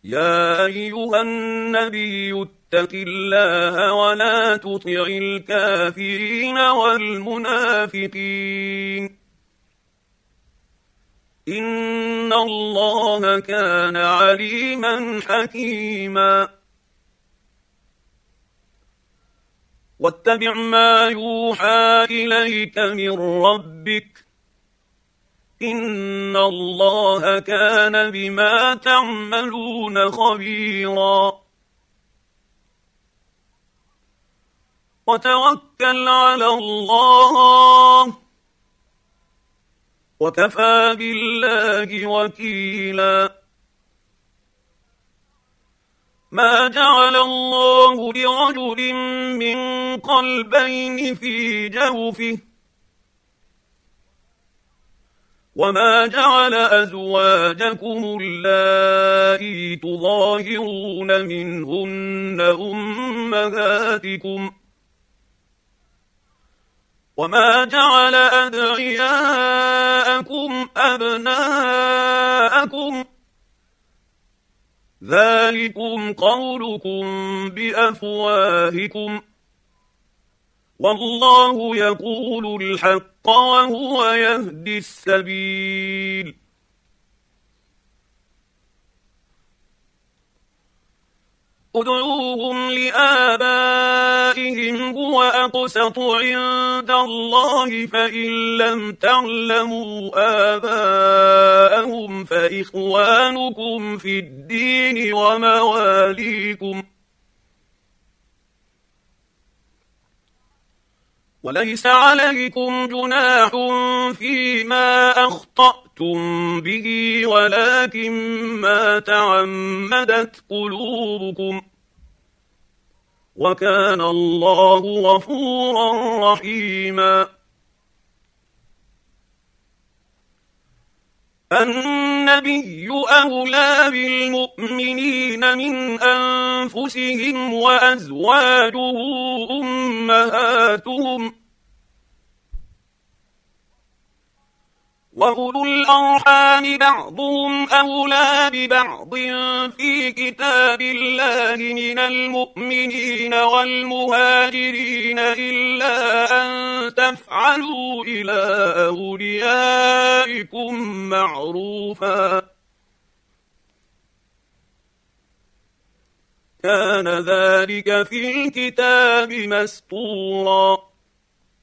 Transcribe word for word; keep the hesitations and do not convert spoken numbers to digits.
يا أيها النبي اتق الله ولا تطع الكافرين والمنافقين إن الله كان عليما حكيما واتبع ما يوحى إليك من ربك إن الله كان بما تعملون خبيرا وتوكل على الله وكفى بالله وكيلا ما جعل الله لرجل من قلبين في جوفه وما جعل أزواجكم اللائي تظاهرون منهن أمهاتكم وما جعل أدعياءكم أبناءكم ذلكم قولكم بأفواهكم والله يقول الحق وهو يهدي السبيل ادعوهم لآبائهم هو أقسط عند الله فإن لم تعلموا آباءهم فإخوانكم في الدين ومواليكم وليس عليكم جناح فيما أخطأتم به ولكن ما تعمدت قلوبكم وكان الله غفورا رحيما النبي أولى بالمؤمنين من أنفسهم وأزواجه أمهاتهم وأولو الأرحام بعضهم أولى ببعض في كتاب الله من المؤمنين والمهاجرين إلا أن تفعلوا إلى أوليائكم معروفا كان ذلك في الكتاب مسطورا